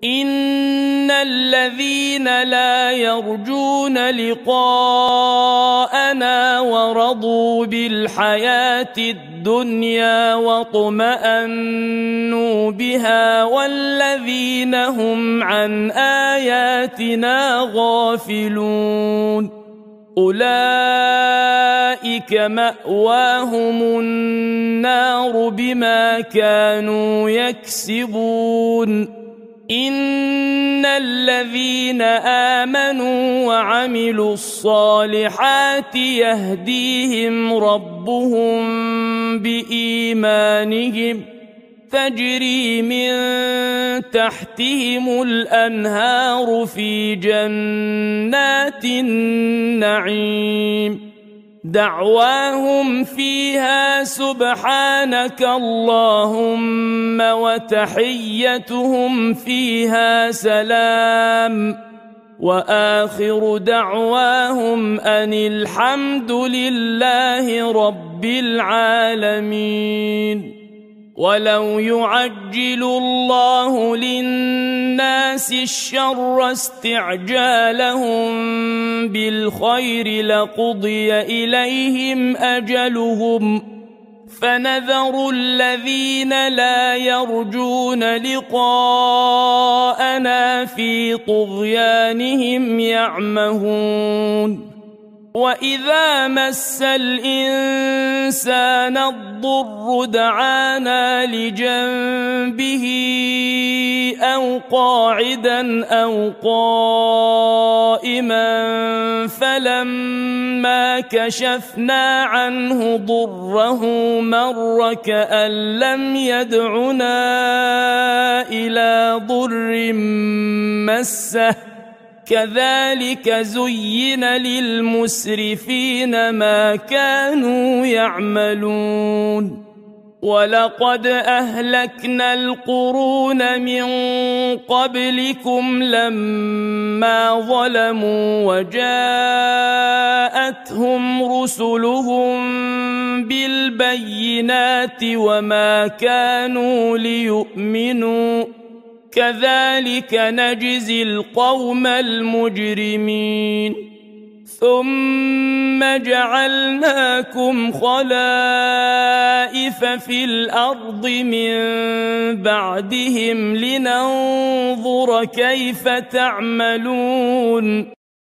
إن الذين لا يرجون لقاءنا ورضوا بالحياة الدنيا واطمأنوا بها والذين هم عن آياتنا غافلون أولئك مأواهم النار بما كانوا يكسبون إن الذين آمنوا وعملوا الصالحات يهديهم ربهم بإيمانهم تجري من تحتهم الأنهار في جنات النعيم دعواهم فيها سبحانك اللهم وتحيتهم فيها سلام وآخر دعواهم أن الحمد لله رب العالمين ولو يعجل الله للناس الشر استعجالهم بالخير لقضي إليهم أجلهم فنذر الذين لا يرجون لقاءنا في طغيانهم يعمهون وإذا مس الإنسان الضر دعانا لجنبه أو قاعدا أو قائما فلما كشفنا عنه ضره مر كأن لم يدعنا إلى ضر مسه كذلك زين للمسرفين ما كانوا يعملون ولقد أهلكنا القرون من قبلكم لما ظلموا وجاءتهم رسلهم بالبينات وما كانوا ليؤمنوا كذلك نجزي القوم المجرمين ثم جعلناكم خلائف في الأرض من بعدهم لننظر كيف تعملون